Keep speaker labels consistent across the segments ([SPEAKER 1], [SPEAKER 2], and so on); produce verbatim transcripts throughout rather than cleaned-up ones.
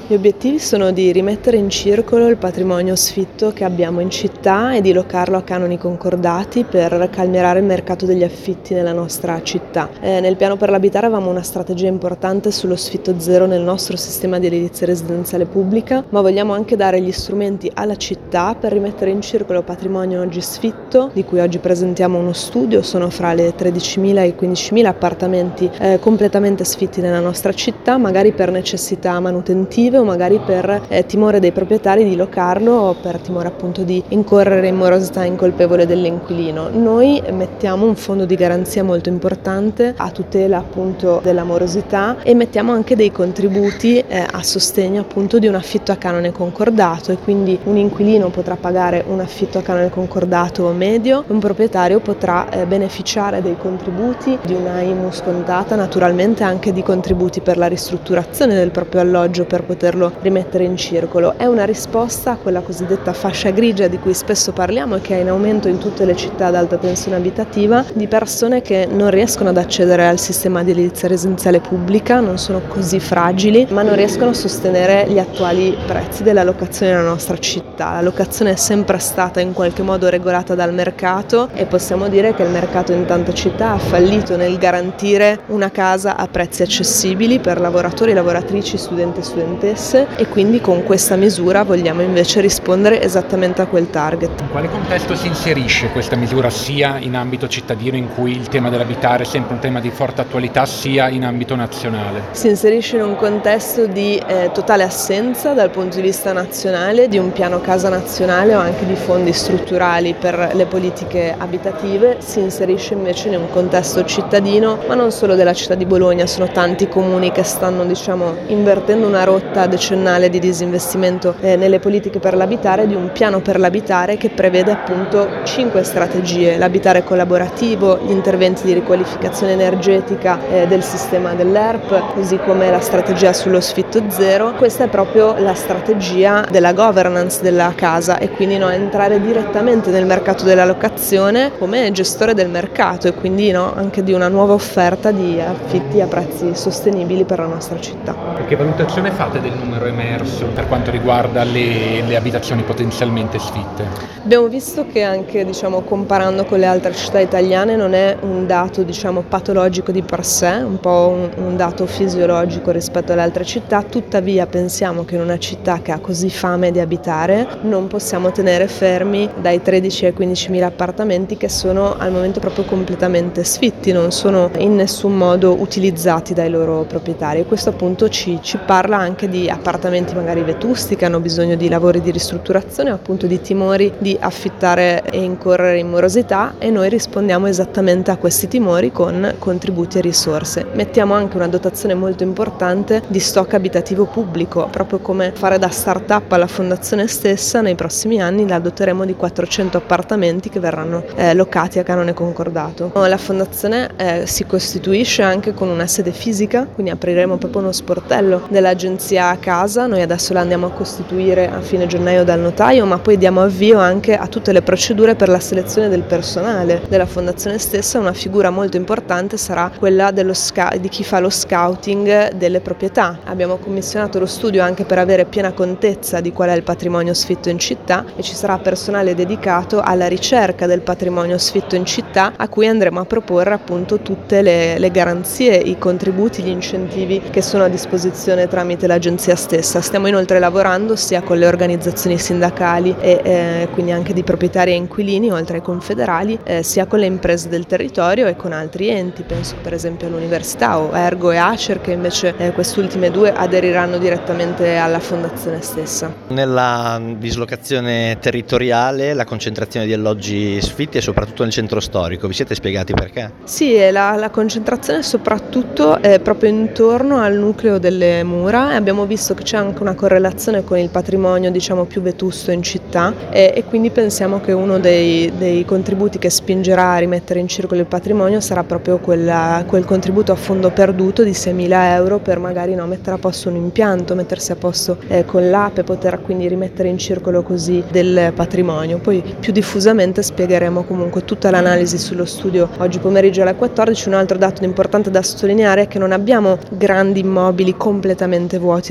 [SPEAKER 1] Gli obiettivi sono di rimettere in circolo il patrimonio sfitto che abbiamo in città e di locarlo a canoni concordati per calmierare il mercato degli affitti nella nostra città. Eh, nel piano per l'abitare avevamo una strategia importante sullo sfitto zero nel nostro sistema di edilizia residenziale pubblica, ma vogliamo anche dare gli strumenti alla città per rimettere in circolo patrimonio oggi sfitto, di cui oggi presentiamo uno studio. Sono fra le tredicimila e i quindicimila appartamenti eh, completamente sfitti nella nostra città, magari per necessità manutentive o magari per eh, timore dei proprietari di locarlo o per timore appunto di incorrere in morosità incolpevole dell'inquilino. Noi mettiamo un fondo di garanzia molto importante a tutela appunto della morosità e mettiamo anche dei contributi eh, a sostegno appunto di un affitto a canone concordato, e quindi un inquilino potrà pagare un affitto a canone concordato medio, un proprietario potrà eh, beneficiare dei contributi di una I M U scontata, naturalmente anche di contributi per la ristrutturazione del proprio alloggio per poterlo rimettere in circolo. È una risposta a quella cosiddetta fascia grigia di cui spesso parliamo e che è in aumento in tutte le città ad alta tensione abitativa, di persone che non riescono ad accedere al sistema di edilizia residenziale pubblica, non sono così fragili, ma non riescono a sostenere gli attuali prezzi della locazione nella nostra città. La locazione è sempre stata in qualche modo regolata dal mercato e possiamo dire che il mercato in tante città ha fallito nel garantire una casa a prezzi accessibili per lavoratori, lavoratrici, studenti e studentesse, e quindi con questa misura vogliamo invece rispondere esattamente a quel target.
[SPEAKER 2] In quale contesto si inserisce questa misura, sia in ambito cittadino, in cui il tema dell'abitare è sempre un tema di forte attualità, sia in ambito nazionale?
[SPEAKER 1] Si inserisce in un contesto di eh, totale assenza dal punto di vista nazionale di un piano casa nazionale o anche di fondi strutturali per le politiche abitative. Si inserisce invece in un contesto cittadino, ma non solo della città di Bologna, sono tanti comuni che stanno diciamo invertendo una rotta decennale di disinvestimento eh, nelle politiche per l'abitare, di un piano per l'abitare che prevede appunto cinque strategie: l'abitare collaborativo, gli interventi di riqualificazione energetica eh, del sistema dell'E R P, così come la strategia sullo sfitto zero. Questa è proprio la strategia della governance della casa e quindi no, entrare direttamente nel mercato della locazione come gestore del mercato e quindi no, anche di una nuova offerta di affitti a prezzi sostenibili per la nostra città.
[SPEAKER 2] Che valutazione fate del numero emerso per quanto riguarda le, le abitazioni potenzialmente sfitte?
[SPEAKER 1] Abbiamo visto che anche diciamo, comparando con le altre città italiane non è un dato diciamo, patologico di per sé, un po' un, un dato fisiologico rispetto alle altre città, tuttavia pensiamo che in una città che ha così fame di abitare non possiamo tenere fermi dai tredici ai quindicimila appartamenti che sono al momento proprio completamente sfitti, non sono in nessun modo utilizzati dai loro proprietari, e questo appunto ci, ci parla anche di appartamenti magari vetusti che hanno bisogno di lavori di ristrutturazione, appunto di timori di affittare e incorrere in morosità, e noi rispondiamo esattamente a questi timori con contributi e risorse. Mettiamo anche una dotazione molto importante di stock abitativo pubblico, proprio come fare da start-up alla fondazione stessa. Nei prossimi anni la doteremo di quattrocento appartamenti che verranno eh, locati a canone concordato. La fondazione eh, si costituisce anche con una sede fisica, quindi apriremo proprio uno sportello dell'agenzia a casa. Noi adesso la andiamo a costituire a fine gennaio dal notaio, ma poi diamo avvio anche a tutte le procedure per la selezione del personale della fondazione stessa. Una figura molto importante sarà quella dello sca- di chi fa lo scouting delle proprietà. Abbiamo commissionato lo studio anche per avere piena contezza di qual è il patrimonio sfitto in città, e ci sarà personale dedicato alla ricerca del patrimonio sfitto in città, a cui andremo a proporre appunto tutte le, le garanzie, i contributi, gli incentivi che sono a disposizione tramite l'agenzia stessa. Stiamo inoltre lavorando sia con le organizzazioni sindacali e eh, quindi anche di proprietari e inquilini, oltre ai confederali, eh, sia con le imprese del territorio e con altri enti, penso per esempio all'università o Ergo e Acer, che invece eh, quest'ultime due aderiranno direttamente alla fondazione stessa.
[SPEAKER 3] Nella dislocazione territoriale, la concentrazione di alloggi sfitti è soprattutto nel centro storico, vi siete spiegati perché?
[SPEAKER 1] Sì, la, la concentrazione soprattutto è proprio intorno al nucleo delle mura, e abbiamo visto che c'è anche una correlazione con il patrimonio diciamo più vetusto in città, e, e quindi pensiamo che uno dei, dei contributi che spingerà a rimettere in circolo il patrimonio sarà proprio quella, quel contributo a fondo perduto di seimila euro per magari no, mettere a posto un impianto, mettersi a posto eh, con l'A P E, poter quindi rimettere in circolo così del patrimonio. Poi più diffusamente spiegheremo comunque tutta l'analisi sullo studio oggi pomeriggio alle quattordici. Un altro dato importante da sottolineare è che non abbiamo grandi immobili completamente vuoti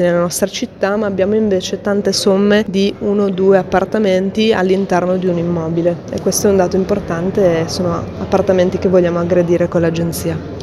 [SPEAKER 1] nella nostra città, ma abbiamo invece tante somme di uno o due appartamenti all'interno di un immobile, e questo è un dato importante e sono appartamenti che vogliamo aggredire con l'agenzia.